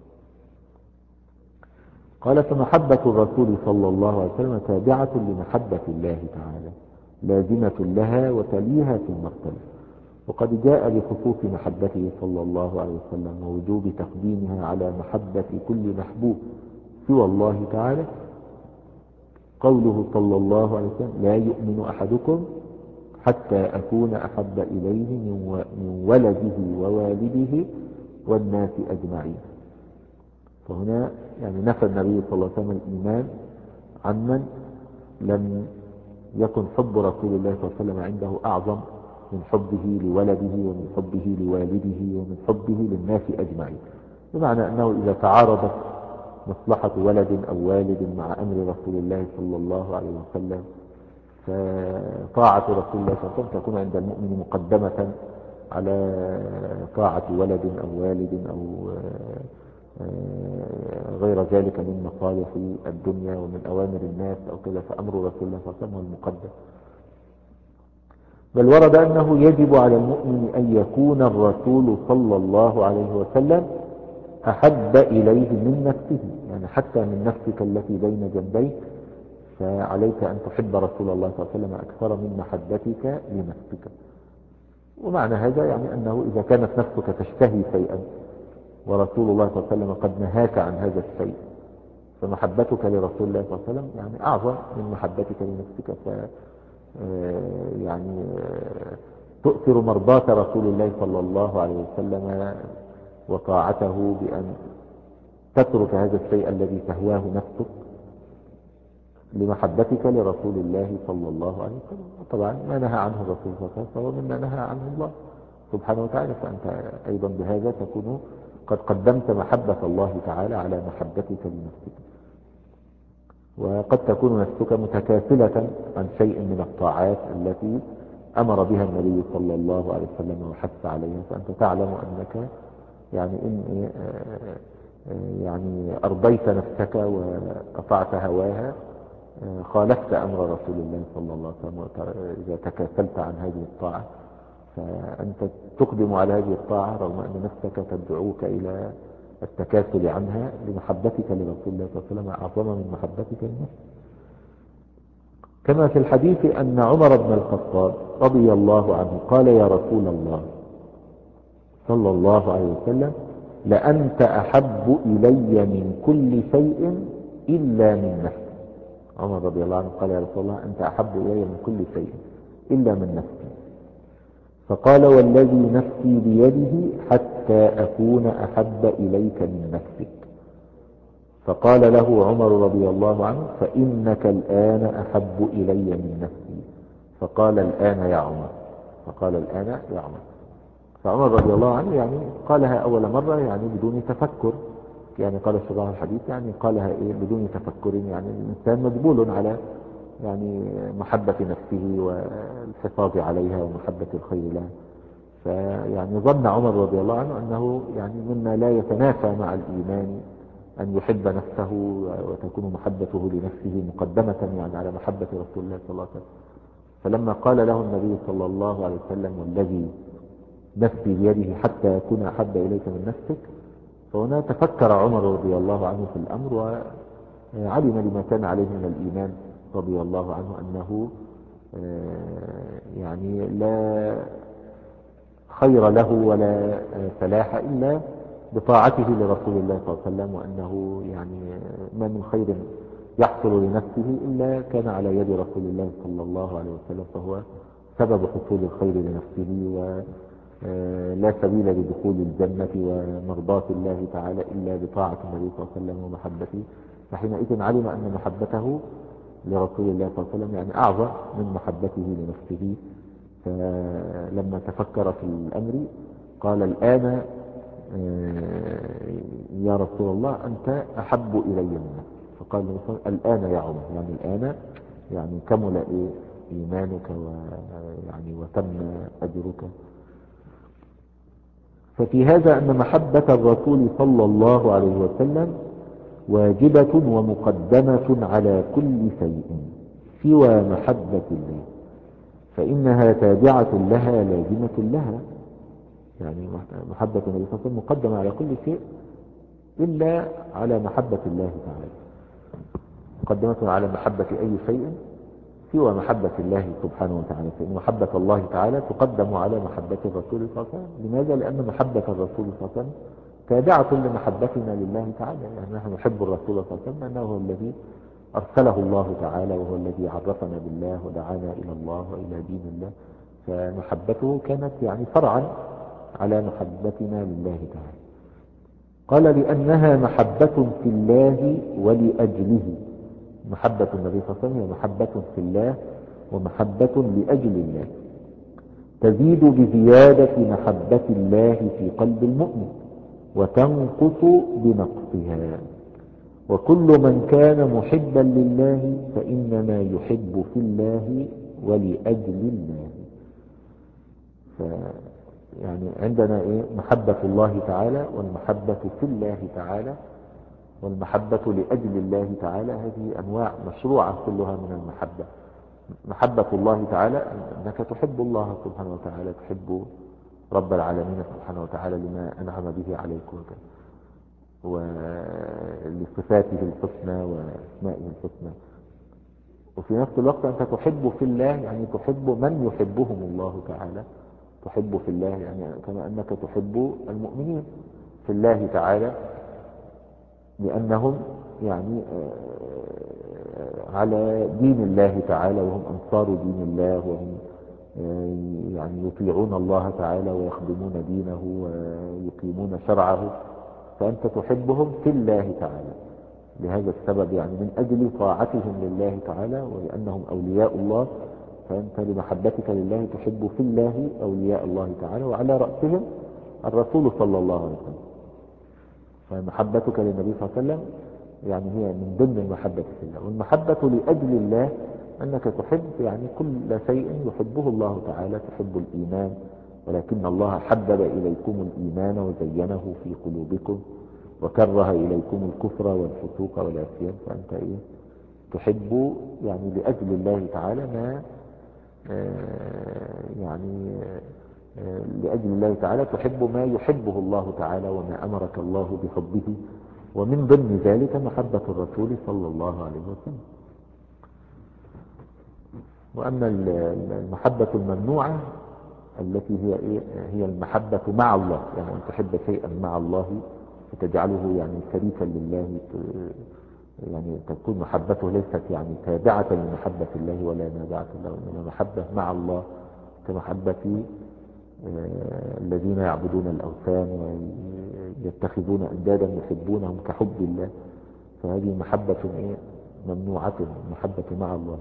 قال: فمحبة الرسول صلى الله عليه وسلم تابعة لمحبة الله تعالى، لازمة لها وتليها في المرتبة. وقد جاء بخصوص محبته صلى الله عليه وسلم ووجوب تقديمها على محبة كل محبوب سوى الله تعالى قوله صلى الله عليه وسلم: لا يؤمن أحدكم حتى أكون أحب إليه من ولده ووالده والناس أجمعين. فهنا يعني نفى النبي صلى الله عليه وسلم الإيمان عمن لم يكن حب رسول الله صلى الله عليه وسلم عنده أعظم من حبه لولده ومن حبه لوالده ومن حبه للناس أجمعين، بمعنى أنه إذا تعارضت مصلحة ولد أو والد مع أمر رسول الله صلى الله عليه وسلم، فطاعة رسول الله صلى الله عليه وسلم تكون عند المؤمن مقدمة على طاعة ولد أو والد أو غير ذلك من مصالح الدنيا ومن أوامر الناس أو كذا، فأمر رسول الله صلى الله عليه وسلم هو المقدم. بل ورد أنه يجب على المؤمن أن يكون الرسول صلى الله عليه وسلم أحب إليه من نفسه، يعني حتى من نفسك التي بين جنبيك فعليك أن تحب رسول الله صلى الله عليه وسلم أكثر من محبتك لنفسك. ومعنى هذا يعني أنه إذا كانت نفسك تشتهي شيئا ورسول الله صلى الله عليه وسلم قد نهاك عن هذا الشيء، فمحبتك لرسول الله صلى الله عليه وسلم يعني أعظم من محبتك لنفسك، ف يعني تؤثر مرضاة رسول الله صلى الله عليه وسلم وطاعته بأن تترك هذا الشيء الذي تهواه نفسك لمحبتك لرسول الله صلى الله عليه وسلم. وطبعا ما نهى عنه الرسول صلى الله عليه وسلم فهو مما نهى عنه الله سبحانه وتعالى، فأنت أيضا بهذا تكون قد قدمت محبة الله تعالى على محبتك لنفسك. وقد تكون نفسك متكاسلة عن شيء من الطاعات التي أمر بها النبي صلى الله عليه وسلم وحث عليها، فأنت تعلم أنك يعني إن يعني أرضيت نفسك وقطعت هواها خالفت أمر رسول الله صلى الله عليه وسلم. إذا تكاسلت عن هذه الطاعة فأنت تقدم على هذه الطاعة رغم أن نفسك تدعوك إلى التكاسل عنها لمحبتك لرسول الله صلى الله عليه وسلم أعظم من محبتك لنفسك. كما في الحديث أن عمر بن الخطاب رضي الله عنه قال يا رسول الله صلى الله عليه وسلم لأنت أحب إلي من كل شيء إلا من نفسي. عمر رضي الله عنه قال يا رسول الله أنت أحب إلي من كل شيء إلا من نفسي. فقال والذي نفسي بيده حتى أكون أحب إليك من نفسك. فقال له عمر رضي الله عنه فإنك الآن أحب إلي من نفسي. فقال الآن يا عمر فقال الآن يا عمر فعمر رضي الله عنه يعني قالها أول مرة يعني بدون تفكر، يعني قال شراح الحديث يعني قالها إيه بدون تفكر، يعني الإنسان مجبول على يعني محبة نفسه والحفاظ عليها ومحبة الخير لها. فيعني ظن عمر رضي الله عنه أنه يعني مما لا يتنافى مع الإيمان أن يحب نفسه وتكون محبته لنفسه مقدمة يعني على محبة رسول الله صلى الله عليه وسلم. فلما قال له النبي صلى الله عليه وسلم والذي نفسي بيده حتى يكون أحب إليك من نفسك، فهنا تفكر عمر رضي الله عنه في الأمر وعلم لما كان عليه من الإيمان رضي الله عنه أنه يعني لا خير له ولا فلاح إلا بطاعته لرسول الله صلى الله عليه وسلم، وأنه يعني ما من خير يحصل لنفسه إلا كان على يد رسول الله صلى الله عليه وسلم، فهو سبب حصول الخير لنفسه ولا سبيل لدخول الجنة ومرضاة الله تعالى إلا بطاعة النبي صلى الله عليه وسلم ومحبته. فحينئذ علم أن محبته لرسول الله صلى الله عليه وسلم يعني أعظم من محبته لنفسه. فلما تفكر في الأمر قال الآن يا رسول الله أنت أحب إلي من نفسي. فقال الآن يا عمر يعني الآن يعني كمل إيه إيمانك ويعني وتم أجرك. ففي هذا أن محبة الرسول صلى الله عليه وسلم واجبة ومقدمة على كل شيء سوى محبة الله، فإنها تابعة لها لازمة لها. يعني محبة النبي صلى الله عليه وسلم مقدمة على كل شيء إلا على محبة الله تعالى، مقدمة على محبة أي شيء سوى محبة الله سبحانه وتعالى، فإن محبة الله تعالى تقدم على محبة الرسول صلى الله عليه وسلم. لماذا؟ لأن محبة الرسول صلى الله عليه وسلم تابعة لمحبتنا لله تعالى، يعني نحن نحب الرسول صلى الله عليه وسلم لأنه هو الذي أرسله الله تعالى وهو الذي عرفنا بالله ودعانا إلى الله وإلى دين الله، فمحبته كانت يعني فرعا على محبتنا لله تعالى. قال لأنها محبة في الله ولأجله. محبة النبي صلى الله عليه وسلم هي محبة في الله ومحبة لأجل الله، تزيد بزيادة محبة الله في قلب المؤمن وتنقص بنقصها. وكل من كان محبا لله فإنما يحب في الله ولأجل الله. ف يعني عندنا إيه؟ محبة الله تعالى، والمحبة في الله تعالى، والمحبة لأجل الله تعالى. هذه أنواع مشروعة كلها من المحبة. محبة الله تعالى أنك تحب الله سبحانه وتعالى، تحب رب العالمين سبحانه وتعالى لما أنعم به عليك ولصفاته الحسنى وأسمائه الحسنى. وفي نفس الوقت أنت تحب في الله، يعني تحب من يحبهم الله تعالى. تحب في الله يعني كما أنك تحب المؤمنين في الله تعالى، لأنهم يعني على دين الله تعالى، وهم أنصار دين الله، وهم يعني يطيعون الله تعالى ويخدمون دينه ويقيمون شرعه. فأنت تحبهم في الله تعالى لهذا السبب، يعني من أجل طاعتهم لله تعالى ولأنهم أولياء الله. فأنت لمحبتك لله تحب في الله أولياء الله تعالى، وعلى رأسهم الرسول صلى الله عليه وسلم. فمحبتك للنبي صلى الله عليه وسلم يعني هي من ضمن المحبة في الله. والمحبة لأجل الله أنك تحب يعني كل شيء يحبه الله تعالى. تحب الإيمان، ولكن الله حبب إليكم الإيمان وزينه في قلوبكم وكره إليكم الكفر والفسوق والعصيان. فأنت إيه؟ تحب يعني لأجل الله تعالى ما آه يعني آه لأجل الله تعالى تحب ما يحبه الله تعالى وما أمرك الله بحبه، ومن ضمن ذلك محبة الرسول صلى الله عليه وسلم. وأما المحبة الممنوعة التي هي إيه؟ هي المحبة مع الله، يعني أن تحب شيئا مع الله فتجعله يعني شريكا لله، يعني تكون محبته ليست يعني تابعة لمحبة الله ولا نابعة له، إنما محبة مع الله كمحبة الذين يعبدون الأوثان ويتخذون أندادا يحبونهم كحب الله. فهذه محبة إيه؟ ممنوعة، محبة مع الله.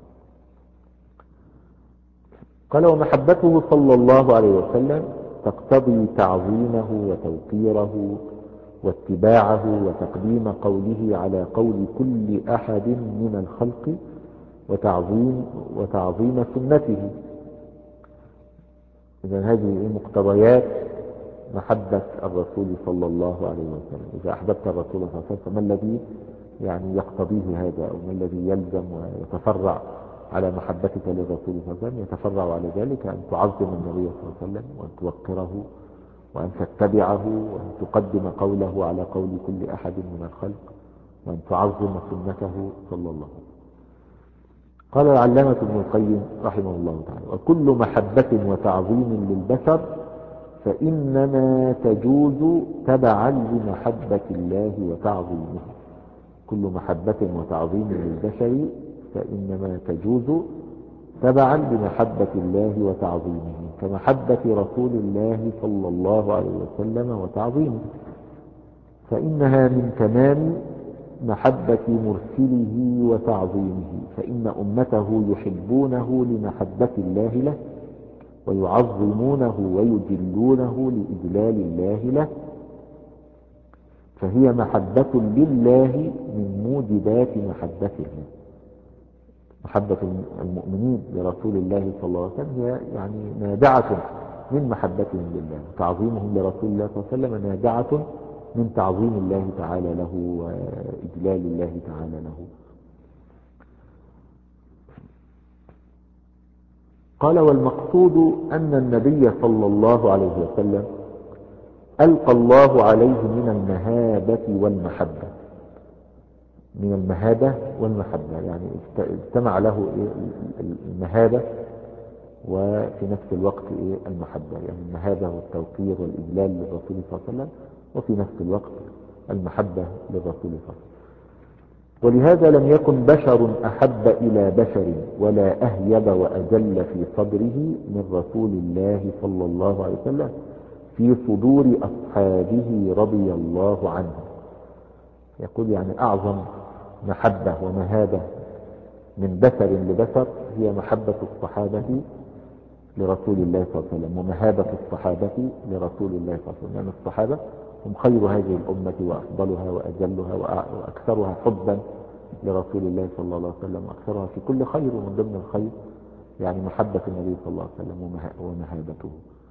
قال ومحبته صلى الله عليه وسلم تقتضي تعظيمه وتوقيره واتباعه وتقديم قوله على قول كل أحد من الخلق وتعظيم وتعظيم سنته. إذن هذه مقتضيات محبة الرسول صلى الله عليه وسلم. إذا أحببت الرسول صلى الله عليه وسلم فما الذي يعني يقتضيه هذا، أو ما الذي يلزم ويتفرع على محبتك للرسول صلى الله عليه وسلم؟ يتفرع على ذلك أن تعظم النبي صلى الله عليه وسلم وأن توقره وأن تتبعه وأن تقدم قوله على قول كل أحد من الخلق وأن تعظم سنته صلى الله عليه وسلم. قال العلامة ابن القيم رحمه الله تعالى وكل محبة وتعظيم للبشر فإنما تجوز تبعا لمحبة الله وتعظيمه. كل محبة وتعظيم للبشر فإنما تجوز تبعا لمحبة الله وتعظيمه كمحبة رسول الله صلى الله عليه وسلم وتعظيمه، فإنها من تمام محبة مرسله وتعظيمه، فإن أمته يحبونه لمحبة الله له ويعظمونه ويجلونه لإجلال الله له، فهي محبة لله من موجبات محبته. محبة المؤمنين لرسول الله صلى الله عليه وسلم هي يعني نابعة من محبتهم لله، تعظيمهم لرسول الله صلى الله عليه وسلم نابعة من تعظيم الله تعالى له وإجلال الله تعالى له. قال والمقصود أن النبي صلى الله عليه وسلم ألقى الله عليه من المهابة والمحبة، من المهابة والمحبة يعني اجتمع له المهابة وفي نفس الوقت المحبة، يعني المهابة والتوقير والإجلال للرسول صلى الله عليه وسلم وفي نفس الوقت المحبة للرسول صلى الله عليه وسلم. ولهذا لم يكن بشر أحب إلى بشر ولا أهيب وأجل في صدره من رسول الله صلى الله عليه وسلم في صدور أصحابه رضي الله عنه. يقول يعني أعظم محبة ومهابة من بشر لبشر هي محبة الصحابة لرسول الله صلى الله عليه وسلم ومهابة الصحابة لرسول الله صلى الله عليه وسلم، لأن الصحابة هم خير هذه الأمة وأفضلها وأجلها وأكثرها حبا لرسول الله صلى الله عليه وسلم، وأكثرها في كل خير، ومن ضمن الخير يعني محبة النبي صلى الله عليه وسلم ومهابته.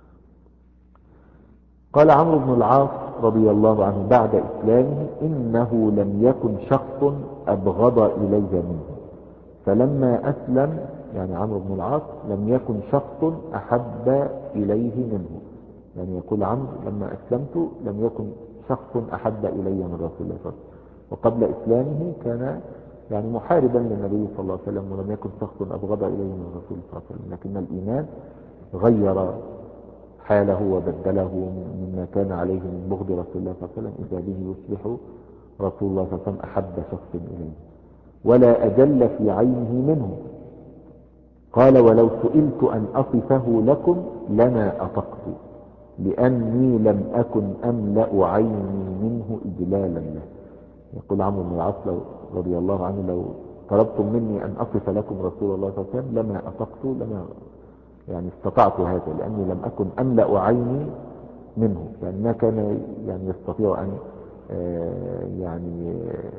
قال عمرو بن العاص رضي الله عنه بعد إسلامه: إنه لم يكن شخص أبغض إلي منه، فلما أسلم يعني عمرو بن العاص لم يكن شخص أحب إليه منه. يعني يقول عمرو: لما أسلمت لم يكن شخص أحب إلي من رسول الله صلى الله عليه وسلم، وقبل إسلامه كان يعني محاربا للنبي صلى الله عليه وسلم، ولم يكن شخص أبغض إليه من رسول الله صلى الله عليه وسلم، لكن الإيمان غير حاله وبدله مما كان عليه من بغض رسول الله صلى الله عليه وسلم، إذا به يصبح رسول الله صلى الله عليه وسلم أحب شخص إليه ولا أجل في عينه منه. قال: ولو سئلت أن أصفه لكم لما أطقت، لأني لم أكن أملأ عيني منه إجلالا له. يقول عمرو بن العاص رضي الله عنه: لو طلبتم مني أن أصف لكم رسول الله صلى الله عليه وسلم لما أطقت، لما يعني استطعت هذا، لأني لم أكن أملأ عيني منه، يعني ما كان يعني يستطيع أن يعني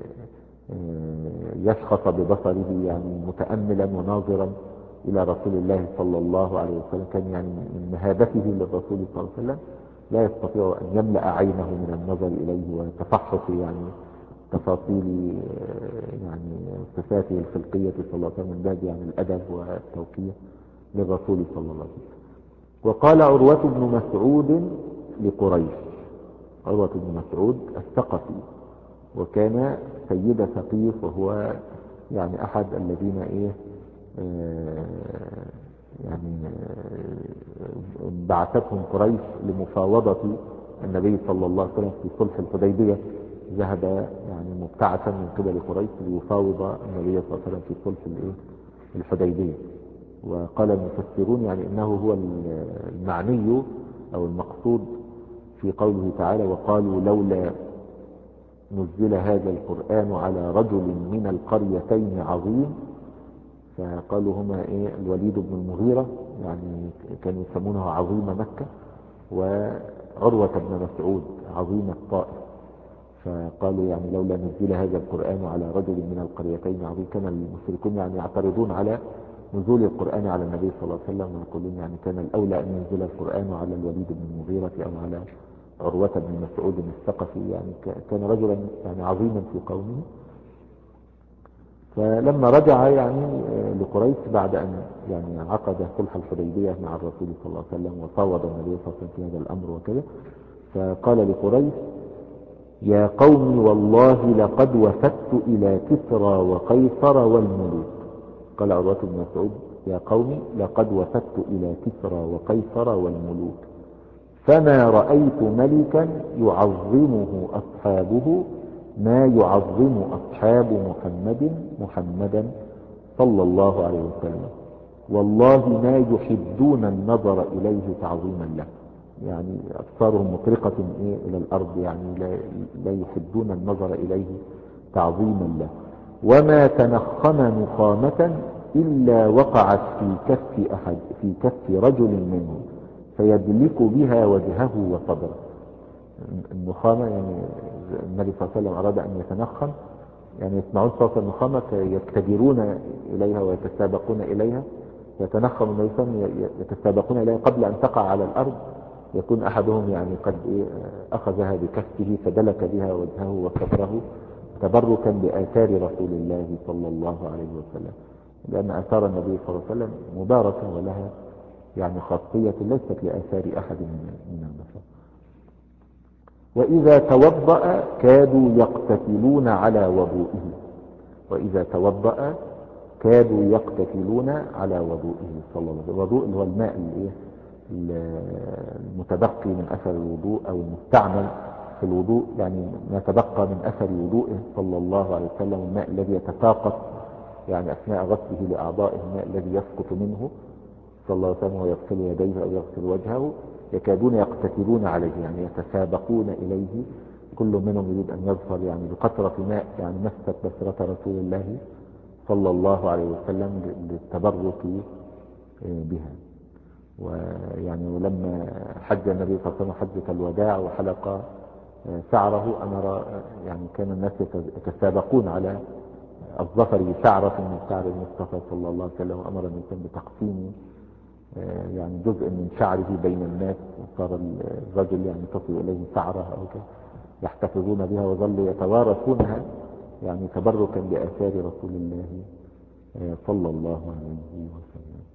يشخص ببصره يعني متأملا وناظرا إلى رسول الله صلى الله عليه وسلم. كان يعني من مهابته للرسول صلى الله عليه وسلم لا يستطيع أن يملأ عينه من النظر إليه وتفحص يعني تفاصيل يعني صفاته الخلقية صلى الله عليه وسلم، من باب يعني الأدب والتوقير للرسول صلى الله عليه وسلم. وقال عروة بن مسعود لقريش، عروة بن مسعود الثقفي، وكان سيد ثقيف، وهو يعني أحد الذين إيه آه يعني آه بعثتهم قريش لمفاوضة النبي صلى الله عليه وسلم في صلح الحديبية. ذهب يعني مبتعثا من قبل قريش ليفاوض النبي صلى الله عليه وسلم في صلح الحديبية. وقال المفسرون يعني إنه هو المعني أو المقصود في قوله تعالى: وقالوا لولا نزل هذا القرآن على رجل من القريتين عظيم. فقالوا هما إيه؟ الوليد بن المغيرة، يعني كانوا يسمونه عظيم مكة، وعروة بن مسعود عظيم الطائف. فقالوا يعني لولا نزل هذا القرآن على رجل من القريتين عظيم. كان المشركون يعني يعترضون على نزول القرآن على النبي صلى الله عليه وسلم، ويقولون يعني كان الأولى أن ينزل القرآن على الوليد بن المغيرة أو على عروة بن مسعود الثقفي، يعني كان رجلا يعني عظيما في قومه. فلما رجع يعني لقريش بعد أن يعني عقد صلح الحديبية مع الرسول صلى الله عليه وسلم وفاوض النبي صلى الله عليه وسلم في هذا الأمر وكذا، فقال لقريش: يا قوم والله لقد وفدت إلى كسرى وقيصر والملوك. قال عروة بن مسعود: يا قوم لقد وفدت إلى كسرى وقيصر والملوك، فما رأيت ملكا يعظمه أصحابه ما يعظم أصحاب محمد محمدا صلى الله عليه وسلم، والله ما يحدون النظر إليه تعظيما له. يعني أبصارهم مطرقة إيه إلى الأرض، يعني لا, لا يحدون النظر إليه تعظيما له. وما تنخم نخامة إلا وقعت في كف أحد في كف رجل منهم فيدلك بها وجهه وصدره. النخامة يعني النبي صلى الله عليه وسلم أراد أن يتنخم، يعني يسمعون صوت النخامة فيتجرون إليها ويتسابقون إليها، يتنخم النبي صلى الله عليه وسلم يتسابقون إليها قبل أن تقع على الأرض، يكون أحدهم يعني قد أخذها بكفه فدلك بها وجهه وصدره تبركا بآثار رسول الله صلى الله عليه وسلم، لأن آثار النبي صلى الله عليه وسلم مباركة ولها يعني خاصية ليست لآثار أحد من البشر. وإذا توضأ كادوا يقتتلون على وضوئه، وإذا توضأ كادوا يقتتلون على وضوئه صلى الله عليه وسلم. الوضوء اللي هو الماء المتبقي من أثر الوضوء أو المستعمل في الوضوء، يعني ما تبقى من أثر وضوئه صلى الله عليه وسلم، الماء الذي يتساقط يعني أثناء غسله لأعضائه، الماء الذي يسقط منه صلى الله عليه وسلم ويغسل يديه أو يغسل وجهه، يكادون يقتتلون عليه، يعني يتسابقون إليه، كل منهم يريد أن يظفر يعني بقطرة ماء يعني مست بشرة رسول الله صلى الله عليه وسلم للتبرك بها. ويعني ولما حج النبي صلى الله عليه وسلم حجة الوداع وحلق شعره أمر، يعني كان الناس يتسابقون على الظفر بشعرة من شعر المصطفى صلى الله عليه وسلم، وأمر الإنسان بتقسيم يعني جزء من شعره بين الناس، وصار الرجل يعني تصل إليه شعره أو كده يحتفظون بها، وظلوا يتوارثونها يعني تبركا بآثار رسول الله صلى الله عليه وسلم.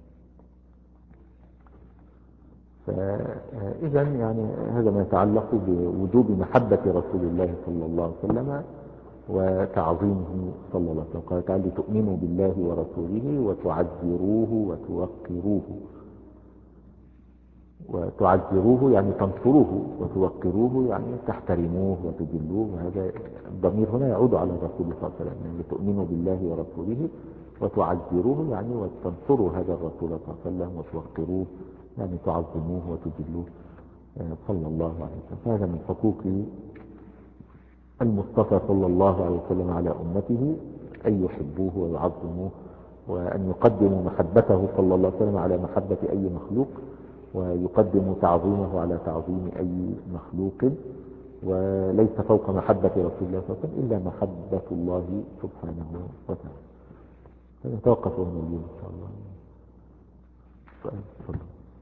فإذا يعني هذا ما يتعلق بوجوب محبة رسول الله صلى الله عليه وسلم وتعظيمه صلى الله عليه وسلم. قال تعالى: تؤمنوا بالله ورسوله وتعزروه وتوقروه. وتعزروه يعني تنصروه، وتوقروه يعني تحترموه وتجلوه، وهذا الضمير هنا يعود على الرسول صلى الله عليه وسلم. يعني تؤمنوا بالله ورسوله وتعزروه يعني وتنصروا هذا الرسول صلى الله عليه وسلم، وتوقروه يعني تعظموه وتجلوه صلى الله عليه وسلم. هذا من حقوق المصطفى صلى الله عليه وسلم على أمته أن يحبوه ويعظموه، وأن يقدموا محبته صلى الله عليه وسلم على محبة أي مخلوق، ويقدم تعظيمه على تعظيم أي مخلوق. وليس فوق محبة رسول الله صلى الله عليه وسلم إلا محبة الله سبحانه وتعالى. نتوقف هنا اليوم إن شاء الله. تفضل.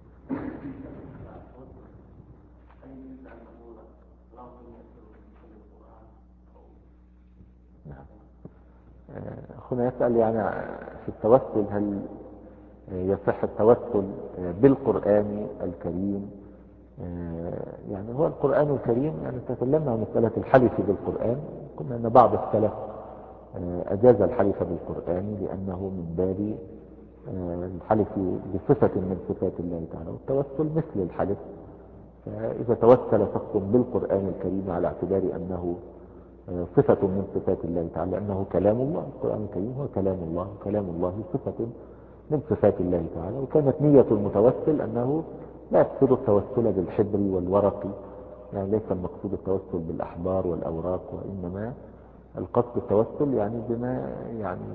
أخونا يسأل يعني في التوسل، هل يصح التوسل بالقرآن الكريم؟ يعني هو القرآن الكريم، يعني تكلمنا عن مسألة الحلف بالقرآن، قلنا أن بعض السلف أجاز الحلف بالقرآن لأنه من باب الحلف بصفة من صفات الله تعالى، والتوسل مثل الحلف. فإذا توسل شخص بالقرآن الكريم على اعتبار أنه صفة من صفات الله تعالى، لأنه كلام الله، القرآن الكريم هو كلام الله، كلام الله صفة من صفات الله تعالى. وكانت نية المتوسل أنه لا يقصد التوسل بالحبر والورق، يعني ليس المقصود التوسل بالأحبار والأوراق، وإنما القصد التوسل يعني بما يعني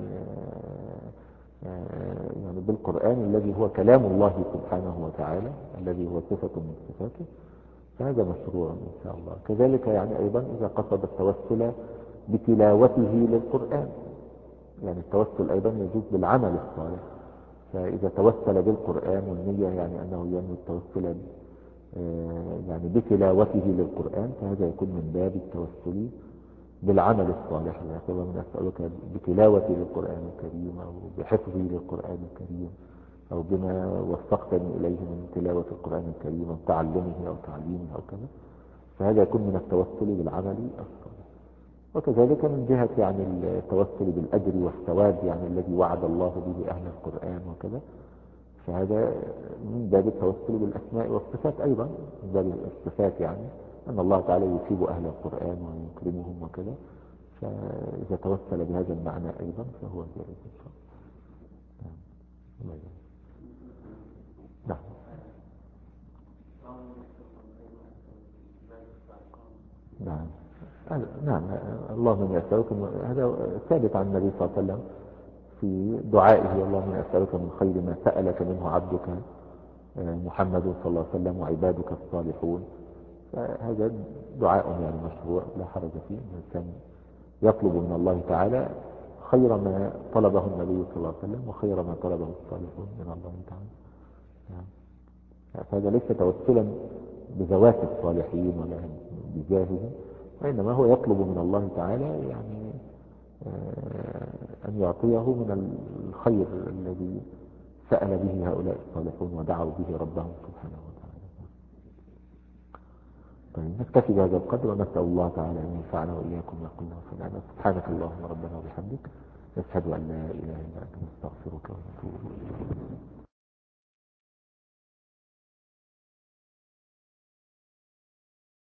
يعني بالقرآن الذي هو كلام الله سبحانه وتعالى، الذي هو صفة من صفاته، فهذا مشروع إن شاء الله. كذلك يعني أيضا إذا قصد التوسل بتلاوته للقرآن، يعني التوسل أيضا يجوز بالعمل الصالح. فإذا توسل بالقرآن والنية يعني أنه ينوي التوسل يعني بتلاوته للقرآن، فهذا يكون من باب التوسل بالعمل الصالح. يعني اللهم نسألك بتلاوتي للقرآن الكريم، أو بحفظي للقرآن الكريم، أو بما وفقتني إليه من تلاوة القرآن الكريم وتعلمه أو تعليمه أو كذا، فهذا يكون من التوسل بالعمل الصالح. وكذلك من جهة يعني التوسل بالأجر والثواب يعني الذي وعد الله به أهل القرآن وكذا، فهذا من باب التوسل بالأسماء والصفات أيضا، من باب الصفات يعني أن الله تعالى يثيب أهل القرآن ويكرمهم وكذا، فإذا توسل بهذا المعنى أيضا فهو جائز إن شاء الله. نعم. نعم. نعم. اللهم يسألك، هذا ثابت عن النبي صلى الله عليه وسلم في دعائه: اللهم أسألك من خير ما سألك منه عبدك محمد صلى الله عليه وسلم وعبادك الصالحون. فهذا دعاء يعني مشروع لا حرج فيه، الإنسان يطلب من الله تعالى خير ما طلبه النبي صلى الله عليه وسلم وخير ما طلبه الصالحون من الله تعالى. فهذا ليس توسلا بذوات الصالحين ولا بجاههم، وإنما هو يطلب من الله تعالى يعني أن يعطيه من الخير الذي سأل به هؤلاء الصالحون ودعوا به ربهم سبحانه وتعالى. طيب نكتفي بهذا القدر، ونسأل الله تعالى أن ينفعنا وإياكم ويقولنا وسمعنا. سبحانك اللهم ربنا وبحمدك، نشهد أن لا إله إلا أنت، نستغفرك ونتوب إليك.